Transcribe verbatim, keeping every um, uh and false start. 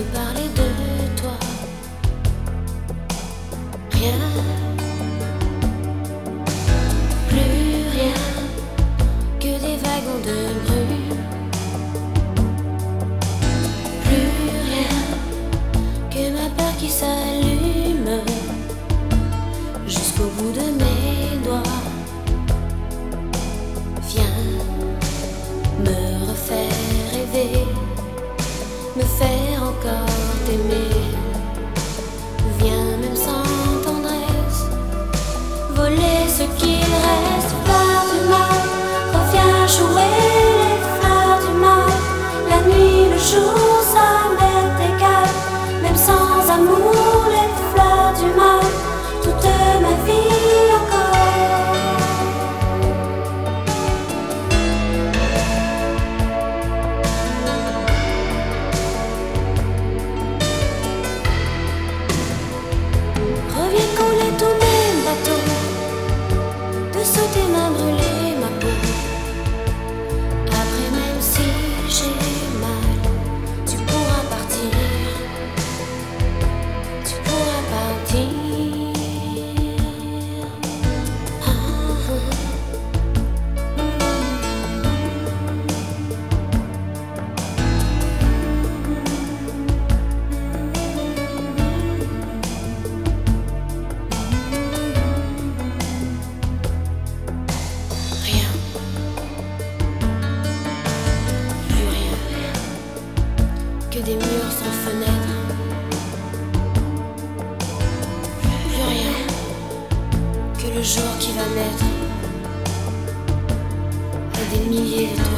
me parler de toi. Rien, plus rien que des wagons de brume. Plus rien que ma peur qui s'allume jusqu'au bout de mes doigts. Viens me refaire rêver, me faire encore t'aimer. Viens même sans tendresse voler ce qu'il reste. Fleur du mal, reviens jouer les fleurs du mal. La nuit, le jour, ça m'est égal. Même sans amour, les fleurs du mal, toute ma vie encore. Reviens couler ton même bateau, de sauter m'a brûlé ma peau. Après même si j'ai mal, tu pourras partir, tu pourras partir. Ah, ah. Rien, plus rien que des murs sans fenêtre. Plus rien que le jour qui va naître et des milliers de